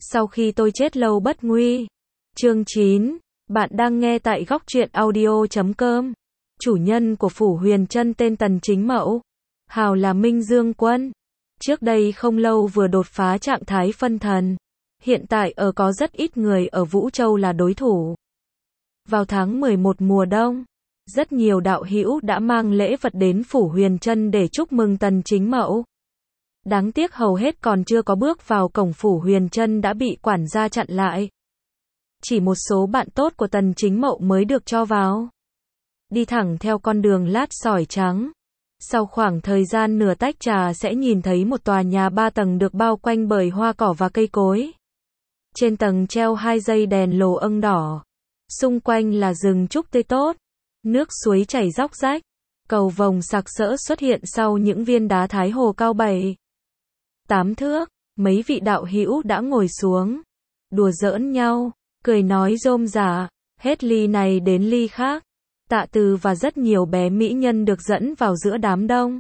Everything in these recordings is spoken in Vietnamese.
Sau khi tôi chết lâu bất nguy. Chương 9. Bạn đang nghe tại góc truyện audio.com. Chủ nhân của Phủ Huyền Trân tên Tần Chính Mậu. Hào là Minh Dương Quân. Trước đây không lâu vừa đột phá trạng thái phân thần. Hiện tại có rất ít người ở Vũ Châu là đối thủ. Vào tháng 11 mùa đông, rất nhiều đạo hữu đã mang lễ vật đến Phủ Huyền Trân để chúc mừng Tần Chính Mậu. Đáng tiếc hầu hết còn chưa có bước vào cổng Phủ Huyền Trân đã bị quản gia chặn lại. Chỉ một số bạn tốt của Tần Chính Mậu mới được cho vào. Đi thẳng theo con đường lát sỏi trắng. Sau khoảng thời gian nửa tách trà sẽ nhìn thấy một tòa nhà 3 tầng được bao quanh bởi hoa cỏ và cây cối. Trên tầng treo 2 dây đèn lồ âng đỏ. Xung quanh là rừng trúc tươi tốt. Nước suối chảy róc rách. Cầu vồng sặc sỡ xuất hiện sau những viên đá thái hồ cao 7-8 thước. Mấy vị đạo hữu đã ngồi xuống. Đùa giỡn nhau. Cười nói rôm rả. Hết ly này đến ly khác. Tạ Từ và rất nhiều bé mỹ nhân được dẫn vào giữa đám đông.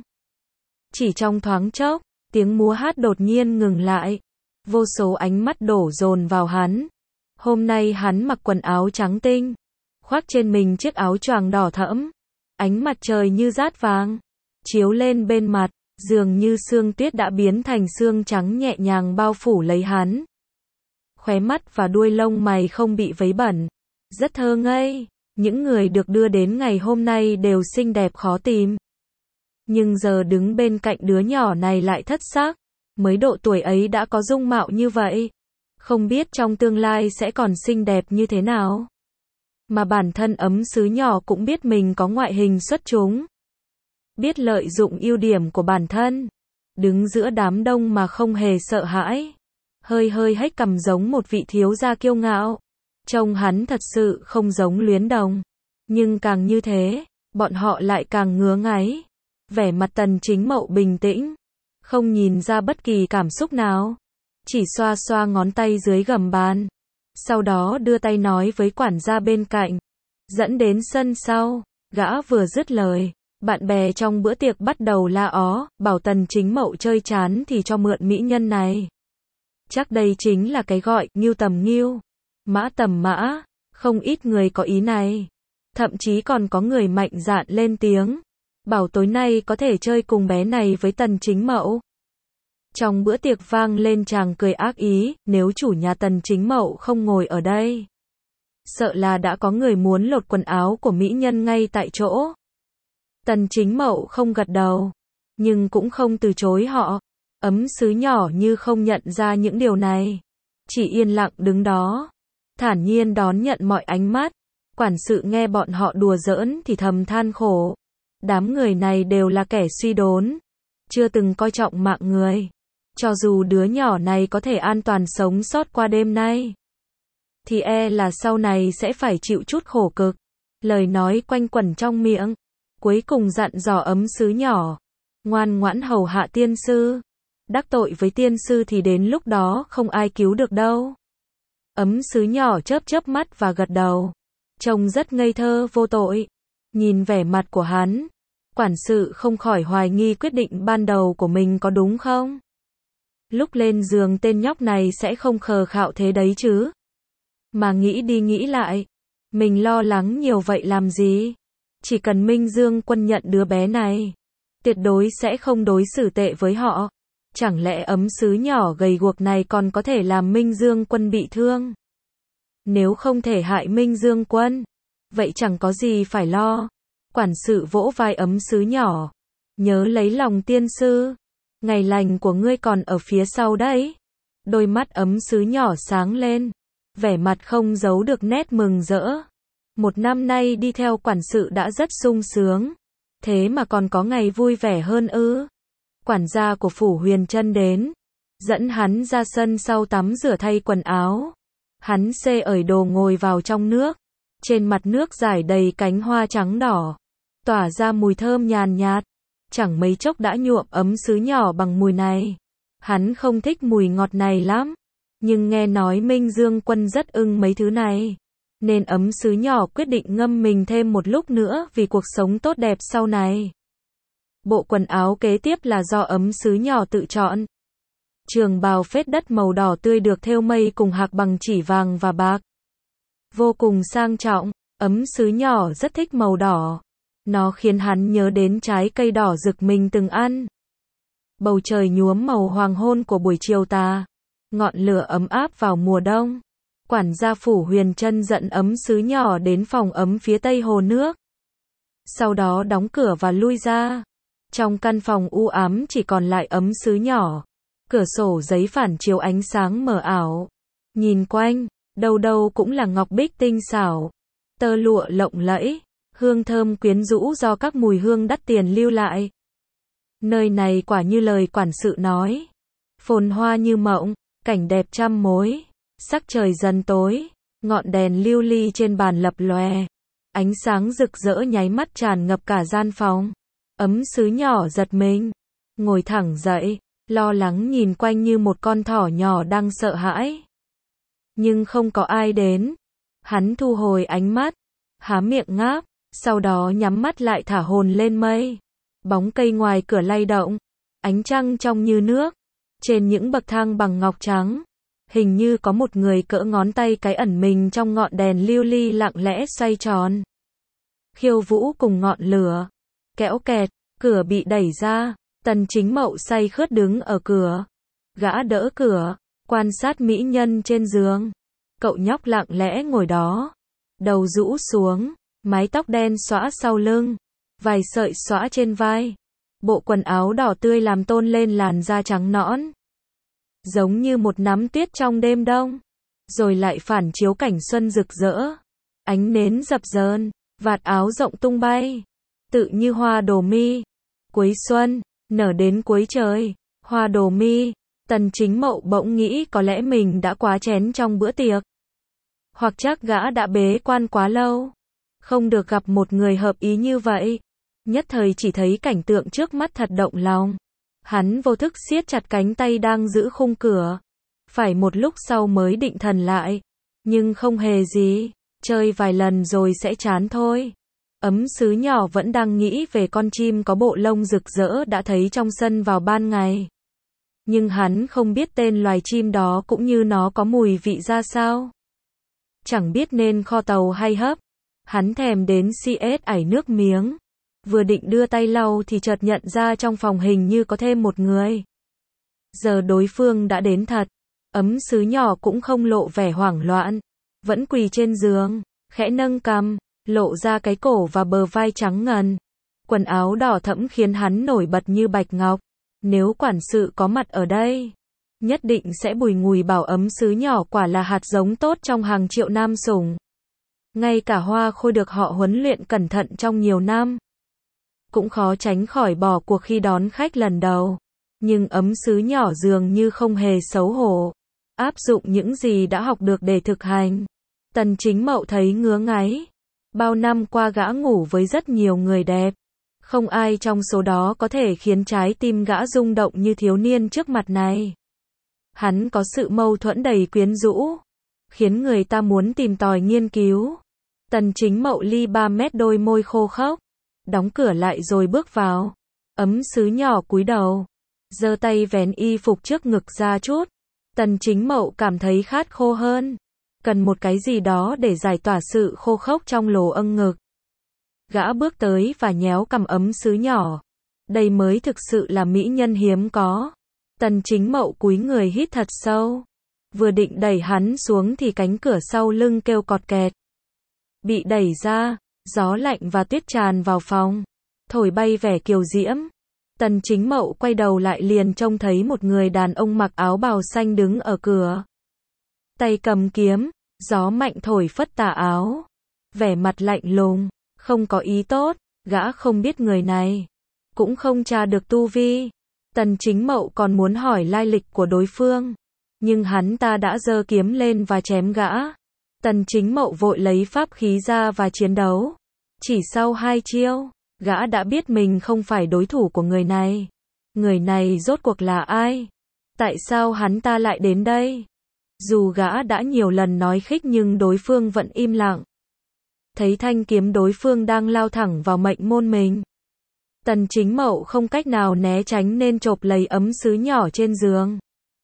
Chỉ trong thoáng chốc, tiếng múa hát đột nhiên ngừng lại. Vô số ánh mắt đổ dồn vào hắn. Hôm nay hắn mặc quần áo trắng tinh, khoác trên mình chiếc áo choàng đỏ thẫm. Ánh mặt trời như dát vàng, chiếu lên bên mặt, dường như sương tuyết đã biến thành sương trắng nhẹ nhàng bao phủ lấy hắn. Khóe mắt và đuôi lông mày không bị vấy bẩn, rất thơ ngây. Những người được đưa đến ngày hôm nay đều xinh đẹp khó tìm. Nhưng giờ đứng bên cạnh đứa nhỏ này lại thất sắc. Mới độ tuổi ấy đã có dung mạo như vậy. Không biết trong tương lai sẽ còn xinh đẹp như thế nào. Mà bản thân ấm sứ nhỏ cũng biết mình có ngoại hình xuất chúng. Biết lợi dụng ưu điểm của bản thân. Đứng giữa đám đông mà không hề sợ hãi. Hơi hếch cằm giống một vị thiếu gia kiêu ngạo. Trông hắn thật sự không giống Luyến Đồng. Nhưng càng như thế, bọn họ lại càng ngứa ngáy. Vẻ mặt Tần Chính Mậu bình tĩnh. Không nhìn ra bất kỳ cảm xúc nào. Chỉ xoa xoa ngón tay dưới gầm bàn. Sau đó đưa tay nói với quản gia bên cạnh. Dẫn đến sân sau. Gã vừa dứt lời. Bạn bè trong bữa tiệc bắt đầu la ó. Bảo Tần Chính Mậu chơi chán thì cho mượn mỹ nhân này. Chắc đây chính là cái gọi ngưu tầm ngưu. Mã tầm mã. Không ít người có ý này. Thậm chí còn có người mạnh dạn lên tiếng. Bảo tối nay có thể chơi cùng bé này với Tần Chính Mậu. Trong bữa tiệc vang lên tràng cười ác ý, nếu chủ nhà Tần Chính Mậu không ngồi ở đây. Sợ là đã có người muốn lột quần áo của mỹ nhân ngay tại chỗ. Tần Chính Mậu không gật đầu, nhưng cũng không từ chối họ. Ấm sứ nhỏ như không nhận ra những điều này. Chỉ yên lặng đứng đó. Thản nhiên đón nhận mọi ánh mắt. Quản sự nghe bọn họ đùa giỡn thì thầm than khổ. Đám người này đều là kẻ suy đốn. Chưa từng coi trọng mạng người. Cho dù đứa nhỏ này có thể an toàn sống sót qua đêm nay, thì là sau này sẽ phải chịu chút khổ cực. Lời nói quanh quẩn trong miệng. Cuối cùng dặn dò ấm sứ nhỏ. Ngoan ngoãn hầu hạ tiên sư. Đắc tội với tiên sư thì đến lúc đó không ai cứu được đâu. Ấm sứ nhỏ chớp mắt và gật đầu. Trông rất ngây thơ vô tội. Nhìn vẻ mặt của hắn, quản sự không khỏi hoài nghi quyết định ban đầu của mình có đúng không? Lúc lên giường tên nhóc này sẽ không khờ khạo thế đấy chứ. Mà nghĩ đi nghĩ lại, mình lo lắng nhiều vậy làm gì? Chỉ cần Minh Dương Quân nhận đứa bé này, tuyệt đối sẽ không đối xử tệ với họ. Chẳng lẽ ấm sứ nhỏ gầy guộc này còn có thể làm Minh Dương Quân bị thương? Nếu không thể hại Minh Dương Quân, vậy chẳng có gì phải lo. Quản sự vỗ vai ấm sứ nhỏ. Nhớ lấy lòng tiên sư. Ngày lành của ngươi còn ở phía sau đấy. Đôi mắt ấm sứ nhỏ sáng lên. Vẻ mặt không giấu được nét mừng rỡ. Một năm nay đi theo quản sự đã rất sung sướng. Thế mà còn có ngày vui vẻ hơn ư? Quản gia của Phủ Huyền Trân đến. Dẫn hắn ra sân sau tắm rửa thay quần áo. Hắn ởi đồ ngồi vào trong nước. Trên mặt nước rải đầy cánh hoa trắng đỏ. Tỏa ra mùi thơm nhàn nhạt. Chẳng mấy chốc đã nhuộm ấm sứ nhỏ bằng mùi này. Hắn không thích mùi ngọt này lắm. Nhưng nghe nói Minh Dương Quân rất ưng mấy thứ này. Nên ấm sứ nhỏ quyết định ngâm mình thêm một lúc nữa vì cuộc sống tốt đẹp sau này. Bộ quần áo kế tiếp là do ấm sứ nhỏ tự chọn. Trường bào phết đất màu đỏ tươi được thêu mây cùng hạc bằng chỉ vàng và bạc. Vô cùng sang trọng, ấm sứ nhỏ rất thích màu đỏ. Nó khiến hắn nhớ đến trái cây đỏ rực mình từng ăn. Bầu trời nhuốm màu hoàng hôn của buổi chiều tà. Ngọn lửa ấm áp vào mùa đông. Quản gia Phủ Huyền Trân dẫn ấm sứ nhỏ đến phòng ấm phía tây hồ nước. Sau đó đóng cửa và lui ra. Trong căn phòng u ám chỉ còn lại ấm sứ nhỏ. Cửa sổ giấy phản chiếu ánh sáng mờ ảo. Nhìn quanh, đâu đâu cũng là ngọc bích tinh xảo. Tơ lụa lộng lẫy, hương thơm quyến rũ do các mùi hương đắt tiền lưu lại. Nơi này quả như lời quản sự nói. Phồn hoa như mộng, cảnh đẹp trăm mối. Sắc trời dần tối, ngọn đèn lưu ly trên bàn lập lòe. Ánh sáng rực rỡ nháy mắt tràn ngập cả gian phòng. Ấm sứ nhỏ giật mình, ngồi thẳng dậy, lo lắng nhìn quanh như một con thỏ nhỏ đang sợ hãi. Nhưng không có ai đến. Hắn thu hồi ánh mắt, há miệng ngáp, sau đó nhắm mắt lại thả hồn lên mây. Bóng cây ngoài cửa lay động, ánh trăng trong như nước. Trên những bậc thang bằng ngọc trắng, hình như có một người cỡ ngón tay cái ẩn mình trong ngọn đèn lưu ly lặng lẽ xoay tròn. Khiêu vũ cùng ngọn lửa. Kéo kẹt, cửa bị đẩy ra. Tần Chính Mậu say khướt đứng ở cửa. Gã đỡ cửa, quan sát mỹ nhân trên giường. Cậu nhóc lặng lẽ ngồi đó. Đầu rũ xuống, mái tóc đen xõa sau lưng. Vài sợi xõa trên vai. Bộ quần áo đỏ tươi làm tôn lên làn da trắng nõn. Giống như một nắm tuyết trong đêm đông. Rồi lại phản chiếu cảnh xuân rực rỡ. Ánh nến dập dờn, vạt áo rộng tung bay. Tự như hoa đổ mi. Cuối xuân, nở đến cuối trời. Hoa đổ mi. Tần Chính Mậu bỗng nghĩ có lẽ mình đã quá chén trong bữa tiệc. Hoặc chắc gã đã bế quan quá lâu. Không được gặp một người hợp ý như vậy. Nhất thời chỉ thấy cảnh tượng trước mắt thật động lòng. Hắn vô thức siết chặt cánh tay đang giữ khung cửa. Phải một lúc sau mới định thần lại. Nhưng không hề gì. Chơi vài lần rồi sẽ chán thôi. Ấm sứ nhỏ vẫn đang nghĩ về con chim có bộ lông rực rỡ đã thấy trong sân vào ban ngày. Nhưng hắn không biết tên loài chim đó cũng như nó có mùi vị ra sao. Chẳng biết nên kho tàu hay hấp. Hắn thèm đến CS ảy nước miếng. Vừa định đưa tay lau thì chợt nhận ra trong phòng hình như có thêm một người. Giờ đối phương đã đến thật. Ấm sứ nhỏ cũng không lộ vẻ hoảng loạn. Vẫn quỳ trên giường, khẽ nâng cằm, lộ ra cái cổ và bờ vai trắng ngần. Quần áo đỏ thẫm khiến hắn nổi bật như bạch ngọc. Nếu quản sự có mặt ở đây, nhất định sẽ bùi ngùi bảo ấm sứ nhỏ quả là hạt giống tốt trong hàng triệu nam sủng. Ngay cả Hoa Khôi được họ huấn luyện cẩn thận trong nhiều năm, cũng khó tránh khỏi bỏ cuộc khi đón khách lần đầu. Nhưng ấm sứ nhỏ dường như không hề xấu hổ. Áp dụng những gì đã học được để thực hành. Tần Chính Mậu thấy ngứa ngáy. Bao năm qua gã ngủ với rất nhiều người đẹp. Không ai trong số đó có thể khiến trái tim gã rung động như thiếu niên trước mặt này. Hắn có sự mâu thuẫn đầy quyến rũ, khiến người ta muốn tìm tòi nghiên cứu. Tần Chính Mậu ly 3 mét đôi môi khô khốc. Đóng cửa lại rồi bước vào. Ấm sứ nhỏ cúi đầu. Giơ tay vén y phục trước ngực ra chút. Tần Chính Mậu cảm thấy khát khô hơn. Cần một cái gì đó để giải tỏa sự khô khốc trong lỗ âng ngực. Gã bước tới và nhéo cằm ấm sứ nhỏ. Đây mới thực sự là mỹ nhân hiếm có. Tần Chính Mậu cúi người hít thật sâu. Vừa định đẩy hắn xuống thì cánh cửa sau lưng kêu cọt kẹt. Bị đẩy ra, gió lạnh và tuyết tràn vào phòng. Thổi bay vẻ kiều diễm. Tần Chính Mậu quay đầu lại liền trông thấy một người đàn ông mặc áo bào xanh đứng ở cửa. Tay cầm kiếm, gió mạnh thổi phất tà áo. Vẻ mặt lạnh lùng, không có ý tốt, gã không biết người này. Cũng không tra được tu vi. Tần Chính Mậu còn muốn hỏi lai lịch của đối phương. Nhưng hắn ta đã giơ kiếm lên và chém gã. Tần Chính Mậu vội lấy pháp khí ra và chiến đấu. Chỉ sau 2 chiêu, gã đã biết mình không phải đối thủ của người này. Người này rốt cuộc là ai? Tại sao hắn ta lại đến đây? Dù gã đã nhiều lần nói khích nhưng đối phương vẫn im lặng. Thấy thanh kiếm đối phương đang lao thẳng vào mệnh môn mình. Tần Chính Mậu không cách nào né tránh nên chộp lấy ấm sứ nhỏ trên giường.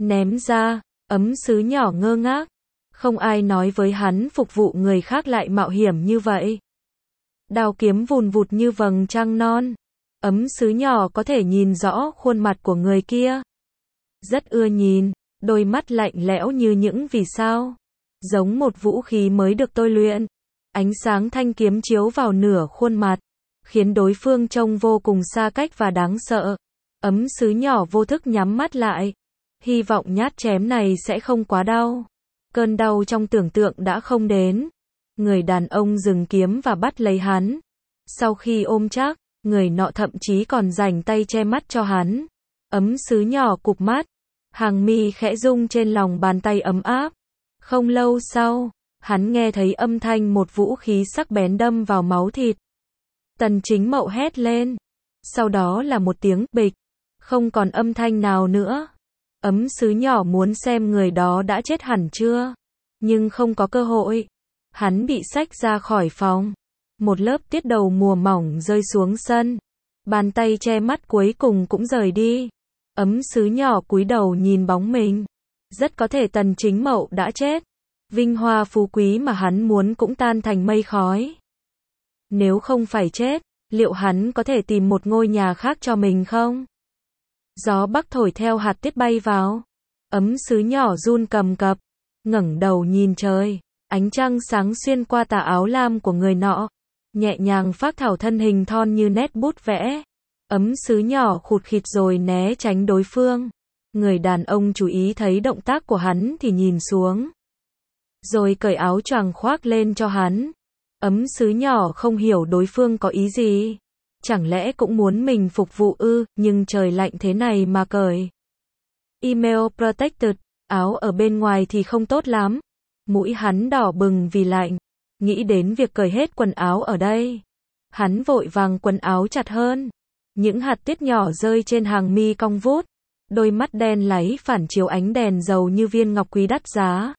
ném ra. Ấm sứ nhỏ ngơ ngác. Không ai nói với hắn phục vụ người khác lại mạo hiểm như vậy. Đao kiếm vùn vụt như vầng trăng non. Ấm sứ nhỏ có thể nhìn rõ khuôn mặt của người kia. Rất ưa nhìn, đôi mắt lạnh lẽo như những vì sao. Giống một vũ khí mới được tôi luyện. Ánh sáng thanh kiếm chiếu vào nửa khuôn mặt, khiến đối phương trông vô cùng xa cách và đáng sợ. Ấm sứ nhỏ vô thức nhắm mắt lại. Hy vọng nhát chém này sẽ không quá đau. Cơn đau trong tưởng tượng đã không đến. Người đàn ông dừng kiếm và bắt lấy hắn. Sau khi ôm chắc, người nọ thậm chí còn dành tay che mắt cho hắn. Ấm sứ nhỏ cụp mắt. Hàng mi khẽ rung trên lòng bàn tay ấm áp. Không lâu sau, hắn nghe thấy âm thanh một vũ khí sắc bén đâm vào máu thịt. Tần Chính Mậu hét lên. Sau đó là một tiếng bịch. Không còn âm thanh nào nữa. Ấm sứ nhỏ muốn xem người đó đã chết hẳn chưa. Nhưng không có cơ hội. Hắn bị xách ra khỏi phòng. Một lớp tiết đầu mùa mỏng rơi xuống sân. Bàn tay che mắt cuối cùng cũng rời đi. Ấm sứ nhỏ cúi đầu nhìn bóng mình. Rất có thể Tần Chính Mậu đã chết. Vinh hoa phú quý mà hắn muốn cũng tan thành mây khói. Nếu không phải chết, liệu hắn có thể tìm một ngôi nhà khác cho mình không? Gió bắc thổi theo hạt tiết bay vào. Ấm sứ nhỏ run cầm cập, ngẩng đầu nhìn trời. Ánh trăng sáng xuyên qua tà áo lam của người nọ, nhẹ nhàng phác thảo thân hình thon như nét bút vẽ. Ấm sứ nhỏ khụt khịt rồi né tránh đối phương. Người đàn ông chú ý thấy động tác của hắn thì nhìn xuống. Rồi cởi áo choàng khoác lên cho hắn. Ấm sứ nhỏ không hiểu đối phương có ý gì. Chẳng lẽ cũng muốn mình phục vụ ư, nhưng trời lạnh thế này mà cởi. Email protected, áo ở bên ngoài thì không tốt lắm. Mũi hắn đỏ bừng vì lạnh. Nghĩ đến việc cởi hết quần áo ở đây. Hắn vội vàng quần áo chặt hơn. Những hạt tiết nhỏ rơi trên hàng mi cong vút. Đôi mắt đen láy phản chiếu ánh đèn dầu như viên ngọc quý đắt giá.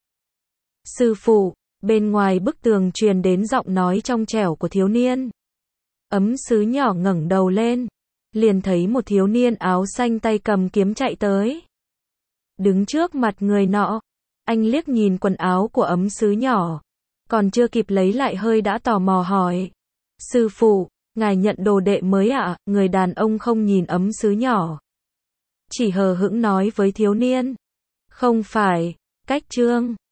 Sư phụ, bên ngoài bức tường truyền đến giọng nói trong trẻo của thiếu niên. Ấm sứ nhỏ ngẩng đầu lên. Liền thấy một thiếu niên áo xanh tay cầm kiếm chạy tới. Đứng trước mặt người nọ. Anh liếc nhìn quần áo của ấm sứ nhỏ. Còn chưa kịp lấy lại hơi đã tò mò hỏi. Sư phụ, ngài nhận đồ đệ mới ạ? Người đàn ông không nhìn ấm sứ nhỏ. Chỉ hờ hững nói với thiếu niên. Không phải, cách trương.